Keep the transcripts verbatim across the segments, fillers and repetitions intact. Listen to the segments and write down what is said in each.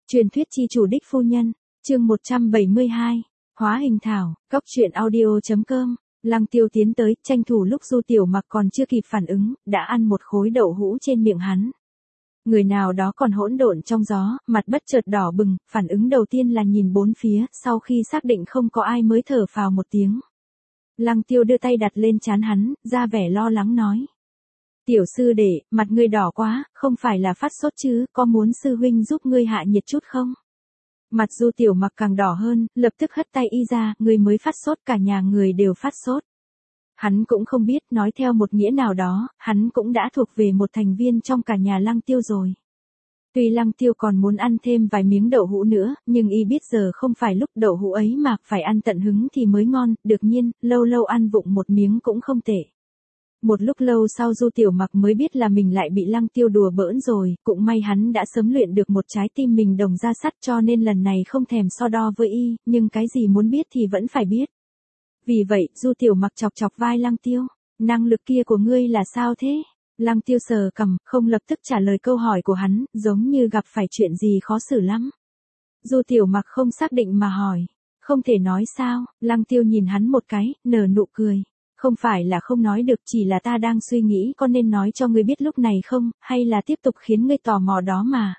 Truyền thuyết chi chủ đích phu nhân, chương một trăm bảy mươi hai, hóa hình thảo, góc truyện audio chấm com. Lăng Tiêu tiến tới, tranh thủ lúc Du Tiểu Mặc còn chưa kịp phản ứng, đã ăn một khối đậu hũ trên miệng hắn. Người nào đó còn hỗn độn trong gió, mặt bất chợt đỏ bừng, phản ứng đầu tiên là nhìn bốn phía, sau khi xác định không có ai mới thở phào một tiếng. Lăng Tiêu đưa tay đặt lên trán hắn, ra vẻ lo lắng nói. Tiểu sư đệ, mặt ngươi đỏ quá, không phải là phát sốt chứ, có muốn sư huynh giúp ngươi hạ nhiệt chút không? Mặt Du Tiểu Mặc càng đỏ hơn, lập tức hất tay y ra, ngươi mới phát sốt, cả nhà người đều phát sốt. Hắn cũng không biết, nói theo một nghĩa nào đó, hắn cũng đã thuộc về một thành viên trong cả nhà Lăng Tiêu rồi. Tuy Lăng Tiêu còn muốn ăn thêm vài miếng đậu hũ nữa, nhưng y biết giờ không phải lúc đậu hũ ấy mà phải ăn tận hứng thì mới ngon, được nhiên, lâu lâu ăn vụng một miếng cũng không tệ. Một lúc lâu sau Du Tiểu Mặc mới biết là mình lại bị Lăng Tiêu đùa bỡn rồi, cũng may hắn đã sớm luyện được một trái tim mình đồng ra sắt cho nên lần này không thèm so đo với y, nhưng cái gì muốn biết thì vẫn phải biết. Vì vậy, Du Tiểu Mặc chọc chọc vai Lăng Tiêu, năng lực kia của ngươi là sao thế? Lăng Tiêu sờ cằm, không lập tức trả lời câu hỏi của hắn, giống như gặp phải chuyện gì khó xử lắm. Du Tiểu Mặc không xác định mà hỏi, không thể nói sao? Lăng Tiêu nhìn hắn một cái, nở nụ cười. Không phải là không nói được, chỉ là ta đang suy nghĩ có nên nói cho ngươi biết lúc này không, hay là tiếp tục khiến ngươi tò mò đó mà.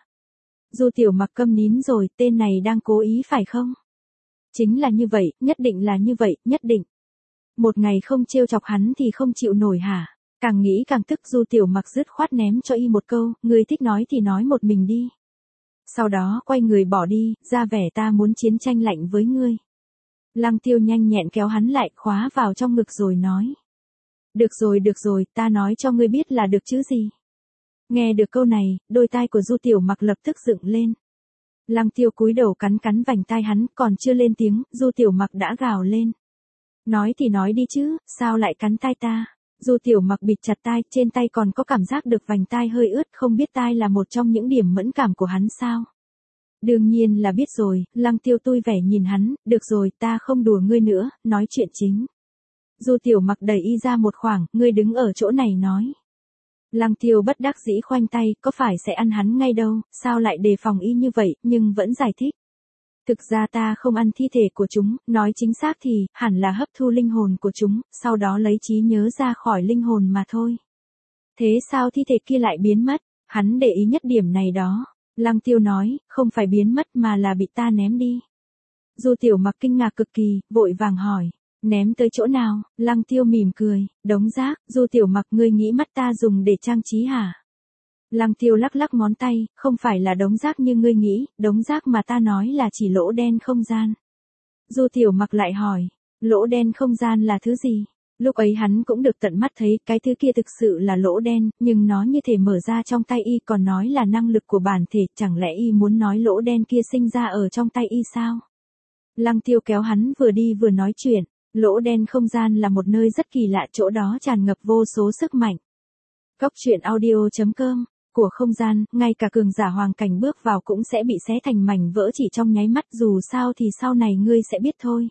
Du Tiểu Mặc câm nín rồi, tên này đang cố ý phải không? Chính là như vậy, nhất định là như vậy, nhất định. Một ngày không trêu chọc hắn thì không chịu nổi hả? Càng nghĩ càng tức, Du Tiểu Mặc dứt khoát ném cho y một câu, ngươi thích nói thì nói một mình đi. Sau đó quay người bỏ đi, ra vẻ ta muốn chiến tranh lạnh với ngươi. Lăng Tiêu nhanh nhẹn kéo hắn lại, khóa vào trong ngực rồi nói. Được rồi được rồi, ta nói cho ngươi biết là được chứ gì. Nghe được câu này, đôi tai của Du Tiểu Mặc lập tức dựng lên. Lăng Tiêu cúi đầu cắn cắn vành tai hắn, còn chưa lên tiếng, Du Tiểu Mặc đã gào lên. Nói thì nói đi chứ, sao lại cắn tai ta? Du Tiểu Mặc bịt chặt tai, trên tay còn có cảm giác được vành tai hơi ướt, không biết tai là một trong những điểm mẫn cảm của hắn sao? Đương nhiên là biết rồi, Lăng Tiêu tui vẻ nhìn hắn, được rồi, ta không đùa ngươi nữa, nói chuyện chính. Du Tiểu Mặc đẩy y ra một khoảng, ngươi đứng ở chỗ này nói. Lăng Tiêu bất đắc dĩ khoanh tay, có phải sẽ ăn hắn ngay đâu, sao lại đề phòng y như vậy, nhưng vẫn giải thích. Thực ra ta không ăn thi thể của chúng, nói chính xác thì, hẳn là hấp thu linh hồn của chúng, sau đó lấy trí nhớ ra khỏi linh hồn mà thôi. Thế sao thi thể kia lại biến mất, hắn để ý nhất điểm này đó. Lăng Tiêu nói, không phải biến mất mà là bị ta ném đi. Du Tiểu Mặc kinh ngạc cực kỳ, vội vàng hỏi, ném tới chỗ nào? Lăng Tiêu mỉm cười, đống rác. Du Tiểu Mặc, ngươi nghĩ mắt ta dùng để trang trí hả? Lăng Tiêu lắc lắc ngón tay, không phải là đống rác như ngươi nghĩ, đống rác mà ta nói là chỉ lỗ đen không gian. Du Tiểu Mặc lại hỏi, lỗ đen không gian là thứ gì? Lúc ấy hắn cũng được tận mắt thấy, cái thứ kia thực sự là lỗ đen, nhưng nó như thể mở ra trong tay y, còn nói là năng lực của bản thể, chẳng lẽ y muốn nói lỗ đen kia sinh ra ở trong tay y sao? Lăng Tiêu kéo hắn vừa đi vừa nói chuyện, lỗ đen không gian là một nơi rất kỳ lạ, chỗ đó tràn ngập vô số sức mạnh. Góc truyện audio chấm com, của không gian, ngay cả cường giả hoàng cảnh bước vào cũng sẽ bị xé thành mảnh vỡ chỉ trong nháy mắt, dù sao thì sau này ngươi sẽ biết thôi.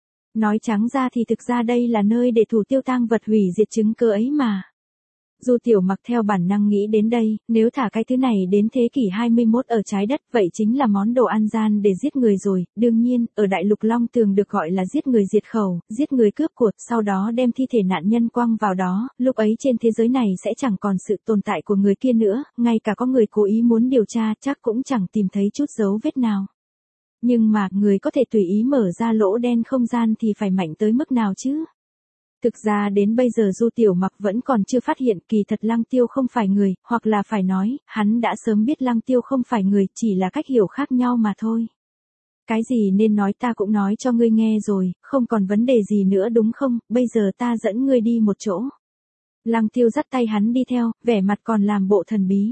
Nói trắng ra thì thực ra đây là nơi để thủ tiêu tang vật hủy diệt chứng cơ ấy mà. Du Tiểu Mặc theo bản năng nghĩ đến đây, nếu thả cái thứ này đến thế kỷ hai mươi mốt ở trái đất vậy chính là món đồ ăn gian để giết người rồi, đương nhiên, ở đại lục Long Tường được gọi là giết người diệt khẩu, giết người cướp của, sau đó đem thi thể nạn nhân quăng vào đó, lúc ấy trên thế giới này sẽ chẳng còn sự tồn tại của người kia nữa, ngay cả có người cố ý muốn điều tra chắc cũng chẳng tìm thấy chút dấu vết nào. Nhưng mà, người có thể tùy ý mở ra lỗ đen không gian thì phải mạnh tới mức nào chứ? Thực ra đến bây giờ Du Tiểu Mặc vẫn còn chưa phát hiện kỳ thật Lăng Tiêu không phải người, hoặc là phải nói, hắn đã sớm biết Lăng Tiêu không phải người, chỉ là cách hiểu khác nhau mà thôi. Cái gì nên nói ta cũng nói cho ngươi nghe rồi, không còn vấn đề gì nữa đúng không, bây giờ ta dẫn ngươi đi một chỗ. Lăng Tiêu dắt tay hắn đi theo, vẻ mặt còn làm bộ thần bí.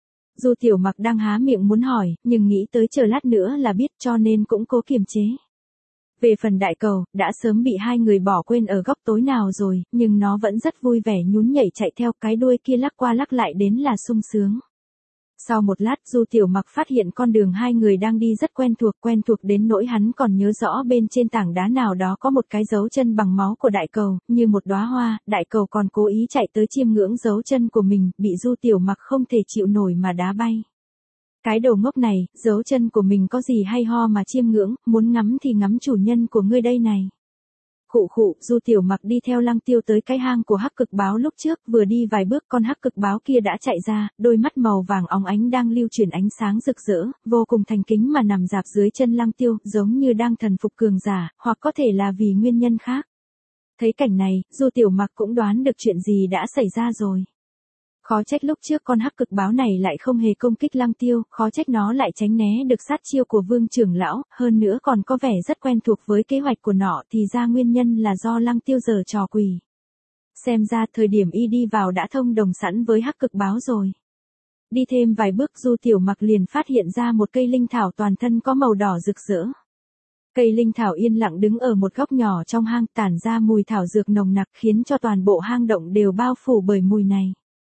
Du Tiểu Mặc đang há miệng muốn hỏi, nhưng nghĩ tới chờ lát nữa là biết cho nên cũng cố kiềm chế. Về phần đại cầu, đã sớm bị hai người bỏ quên ở góc tối nào rồi, nhưng nó vẫn rất vui vẻ nhún nhảy chạy theo, cái đuôi kia lắc qua lắc lại đến là sung sướng. Sau một lát Du Tiểu Mặc phát hiện con đường hai người đang đi rất quen thuộc, quen thuộc đến nỗi hắn còn nhớ rõ bên trên tảng đá nào đó có một cái dấu chân bằng máu của đại cầu, như một đóa hoa, đại cầu còn cố ý chạy tới chiêm ngưỡng dấu chân của mình, bị Du Tiểu Mặc không thể chịu nổi mà đá bay. Cái đồ ngốc này, dấu chân của mình có gì hay ho mà chiêm ngưỡng, muốn ngắm thì ngắm chủ nhân của ngươi đây này. Khụ khụ, Du Tiểu Mặc đi theo Lăng Tiêu tới cái hang của hắc cực báo lúc trước, vừa đi vài bước con hắc cực báo kia đã chạy ra, đôi mắt màu vàng óng ánh đang lưu chuyển ánh sáng rực rỡ, vô cùng thành kính mà nằm dạp dưới chân Lăng Tiêu, giống như đang thần phục cường giả, hoặc có thể là vì nguyên nhân khác. Thấy cảnh này, Du Tiểu Mặc cũng đoán được chuyện gì đã xảy ra rồi. Khó trách lúc trước con hắc cực báo này lại không hề công kích Lăng Tiêu, khó trách nó lại tránh né được sát chiêu của Vương trưởng lão, hơn nữa còn có vẻ rất quen thuộc với kế hoạch của nó, thì ra nguyên nhân là do Lăng Tiêu giở trò quỷ. Xem ra thời điểm y đi vào đã thông đồng sẵn với hắc cực báo rồi. Đi thêm vài bước Du Tiểu Mặc liền phát hiện ra một cây linh thảo toàn thân có màu đỏ rực rỡ. Cây linh thảo yên lặng đứng ở một góc nhỏ trong hang, tản ra mùi thảo dược nồng nặc khiến cho toàn bộ hang động đều bao phủ bởi mùi này.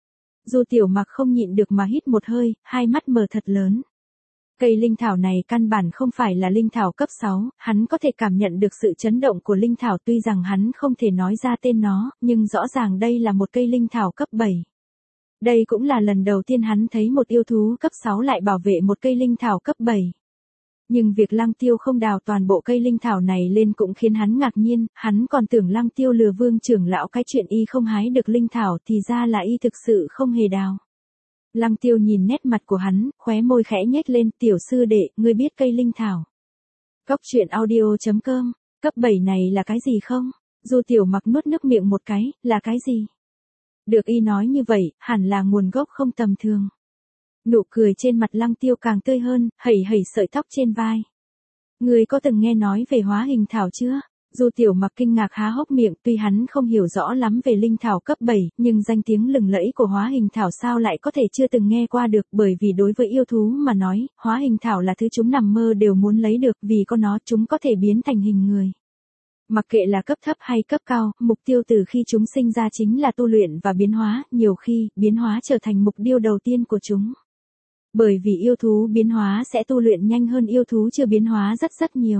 Du Tiểu Mặc không nhịn được mà hít một hơi, hai mắt mở thật lớn. Cây linh thảo này căn bản không phải là linh thảo cấp sáu, hắn có thể cảm nhận được sự chấn động của linh thảo, tuy rằng hắn không thể nói ra tên nó, nhưng rõ ràng đây là một cây linh thảo cấp bảy. Đây cũng là lần đầu tiên hắn thấy một yêu thú cấp sáu lại bảo vệ một cây linh thảo cấp bảy. Nhưng việc Lăng Tiêu không đào toàn bộ cây linh thảo này lên cũng khiến hắn ngạc nhiên, hắn còn tưởng Lăng Tiêu lừa Vương trưởng lão cái chuyện y không hái được linh thảo, thì ra là y thực sự không hề đào. Lăng Tiêu nhìn nét mặt của hắn, khóe môi khẽ nhếch lên, tiểu sư đệ, ngươi biết cây linh thảo. Cốc truyện audio chấm com, cấp bảy này là cái gì không? Du Tiểu Mặc nuốt nước miệng một cái, là cái gì? Được y nói như vậy, hẳn là nguồn gốc không tầm thường. Nụ cười trên mặt Lăng Tiêu càng tươi hơn, hẩy hẩy sợi tóc trên vai. Người có từng nghe nói về hóa hình thảo chưa? Du Tiểu Mặc kinh ngạc há hốc miệng, tuy hắn không hiểu rõ lắm về linh thảo cấp bảy, nhưng danh tiếng lừng lẫy của hóa hình thảo sao lại có thể chưa từng nghe qua được, bởi vì đối với yêu thú mà nói, hóa hình thảo là thứ chúng nằm mơ đều muốn lấy được, vì có nó chúng có thể biến thành hình người. Mặc kệ là cấp thấp hay cấp cao, mục tiêu từ khi chúng sinh ra chính là tu luyện và biến hóa, nhiều khi, biến hóa trở thành mục tiêu đầu tiên của chúng. Bởi vì yêu thú biến hóa sẽ tu luyện nhanh hơn yêu thú chưa biến hóa rất rất nhiều.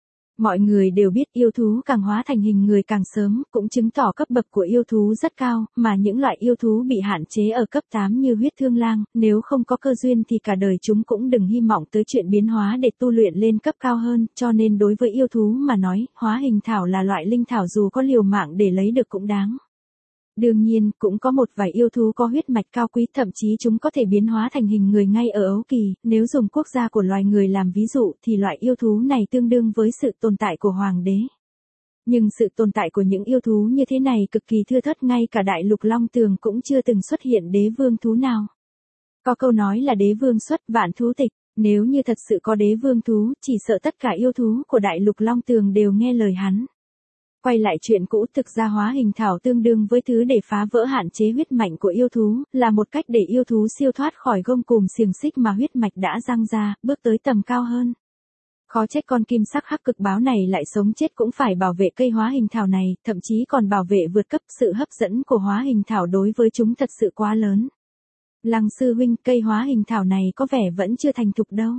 Mọi người đều biết yêu thú càng hóa thành hình người càng sớm, cũng chứng tỏ cấp bậc của yêu thú rất cao, mà những loại yêu thú bị hạn chế ở cấp tám như huyết thương lang, nếu không có cơ duyên thì cả đời chúng cũng đừng hy vọng tới chuyện biến hóa để tu luyện lên cấp cao hơn, cho nên đối với yêu thú mà nói, hóa hình thảo là loại linh thảo dù có liều mạng để lấy được cũng đáng. Đương nhiên, cũng có một vài yêu thú có huyết mạch cao quý, thậm chí chúng có thể biến hóa thành hình người ngay ở ấu kỳ, nếu dùng quốc gia của loài người làm ví dụ thì loại yêu thú này tương đương với sự tồn tại của hoàng đế. Nhưng sự tồn tại của những yêu thú như thế này cực kỳ thưa thớt, ngay cả đại lục Long Tường cũng chưa từng xuất hiện đế vương thú nào. Có câu nói là đế vương xuất vạn thú tịch, nếu như thật sự có đế vương thú, chỉ sợ tất cả yêu thú của đại lục Long Tường đều nghe lời hắn. Quay lại chuyện cũ, thực ra hóa hình thảo tương đương với thứ để phá vỡ hạn chế huyết mạch của yêu thú, là một cách để yêu thú siêu thoát khỏi gông cùm xiềng xích mà huyết mạch đã giăng ra, bước tới tầm cao hơn. Khó trách con kim sắc hắc cực báo này lại sống chết cũng phải bảo vệ cây hóa hình thảo này, thậm chí còn bảo vệ vượt cấp, sự hấp dẫn của hóa hình thảo đối với chúng thật sự quá lớn. Lăng sư huynh, cây hóa hình thảo này có vẻ vẫn chưa thành thục đâu.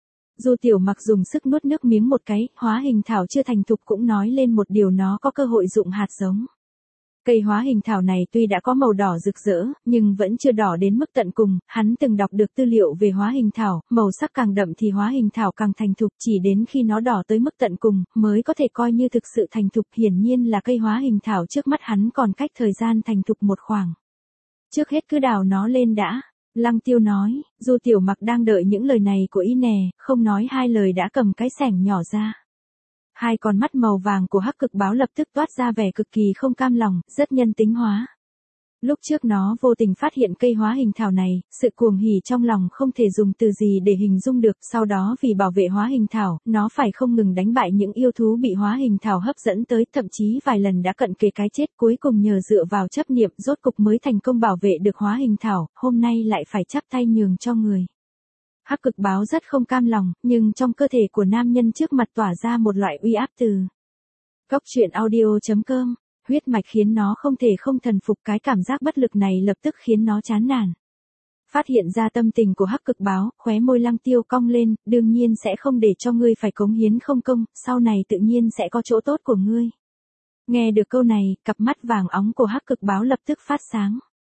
Du Tiểu Mặc dùng sức nuốt nước miếng một cái, hóa hình thảo chưa thành thục cũng nói lên một điều, nó có cơ hội dụng hạt giống. Cây hóa hình thảo này tuy đã có màu đỏ rực rỡ, nhưng vẫn chưa đỏ đến mức tận cùng, hắn từng đọc được tư liệu về hóa hình thảo, màu sắc càng đậm thì hóa hình thảo càng thành thục, chỉ đến khi nó đỏ tới mức tận cùng, mới có thể coi như thực sự thành thục, hiển nhiên là cây hóa hình thảo trước mắt hắn còn cách thời gian thành thục một khoảng. Trước hết cứ đào nó lên đã. Lăng Tiêu nói, Du Tiểu Mặc đang đợi những lời này của y nè, không nói hai lời đã cầm cái xẻng nhỏ ra. Hai con mắt màu vàng của hắc cực báo lập tức toát ra vẻ cực kỳ không cam lòng, rất nhân tính hóa. Lúc trước nó vô tình phát hiện cây hóa hình thảo này, sự cuồng hỉ trong lòng không thể dùng từ gì để hình dung được, sau đó vì bảo vệ hóa hình thảo, nó phải không ngừng đánh bại những yêu thú bị hóa hình thảo hấp dẫn tới, thậm chí vài lần đã cận kề cái chết, cuối cùng nhờ dựa vào chấp niệm rốt cục mới thành công bảo vệ được hóa hình thảo, hôm nay lại phải chắp tay nhường cho người. Hắc cực báo rất không cam lòng, nhưng trong cơ thể của nam nhân trước mặt tỏa ra một loại uy áp từ. Cốc truyện audio chấm com, huyết mạch khiến nó không thể không thần phục, cái cảm giác bất lực này lập tức khiến nó chán nản. Phát hiện ra tâm tình của hắc cực báo, khóe môi Lăng Tiêu cong lên, đương nhiên sẽ không để cho ngươi phải cống hiến không công, sau này tự nhiên sẽ có chỗ tốt của ngươi. Nghe được câu này, cặp mắt vàng óng của hắc cực báo lập tức phát sáng.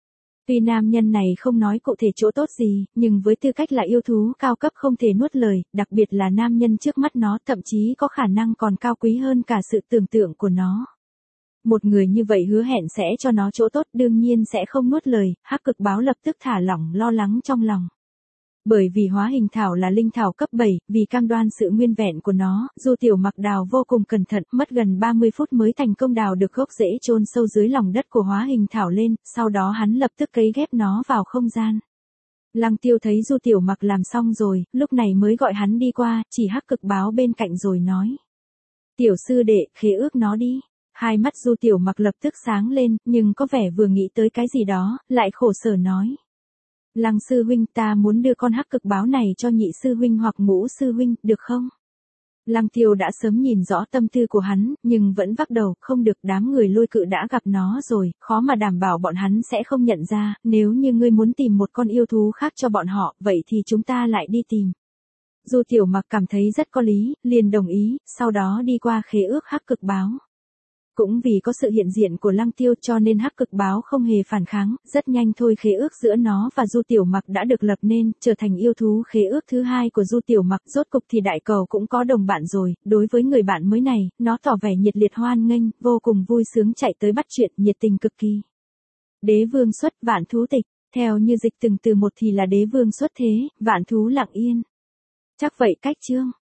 Tuy nam nhân này không nói cụ thể chỗ tốt gì, nhưng với tư cách là yêu thú cao cấp không thể nuốt lời, đặc biệt là nam nhân trước mắt nó thậm chí có khả năng còn cao quý hơn cả sự tưởng tượng của nó. Một người như vậy hứa hẹn sẽ cho nó chỗ tốt đương nhiên sẽ không nuốt lời, Hắc Cực Báo lập tức thả lỏng lo lắng trong lòng. Bởi vì hóa hình thảo là linh thảo cấp bảy, vì cam đoan sự nguyên vẹn của nó, Du Tiểu Mặc đào vô cùng cẩn thận, mất gần ba mươi phút mới thành công đào được gốc rễ chôn sâu dưới lòng đất của hóa hình thảo lên, sau đó hắn lập tức cấy ghép nó vào không gian. Lăng Tiêu thấy Du Tiểu Mặc làm xong rồi, lúc này mới gọi hắn đi qua, chỉ Hắc Cực Báo bên cạnh rồi nói. Tiểu sư đệ, khế ước nó đi. Hai mắt Du Tiểu Mặc lập tức sáng lên, nhưng có vẻ vừa nghĩ tới cái gì đó, lại khổ sở nói. Lăng sư huynh, ta muốn đưa con Hắc Cực Báo này cho nhị sư huynh hoặc ngũ sư huynh, được không? Lăng Tiêu đã sớm nhìn rõ tâm tư của hắn, nhưng vẫn vác đầu, không được, đám người Lôi Cự đã gặp nó rồi, khó mà đảm bảo bọn hắn sẽ không nhận ra, nếu như ngươi muốn tìm một con yêu thú khác cho bọn họ, vậy thì chúng ta lại đi tìm. Du Tiểu Mặc cảm thấy rất có lý, liền đồng ý, sau đó đi qua khế ước Hắc Cực Báo. Cũng vì có sự hiện diện của Lăng Tiêu cho nên Hắc Cực Báo không hề phản kháng, rất nhanh thôi khế ước giữa nó và Du Tiểu Mặc đã được lập nên, trở thành yêu thú khế ước thứ hai của Du Tiểu Mặc, rốt cục thì đại cầu cũng có đồng bạn rồi, đối với người bạn mới này, nó tỏ vẻ nhiệt liệt hoan nghênh, vô cùng vui sướng chạy tới bắt chuyện, nhiệt tình cực kỳ. Đế vương xuất vạn thú tịch, theo như dịch từng từ một thì là đế vương xuất thế, vạn thú lặng yên. Chắc vậy cách chương.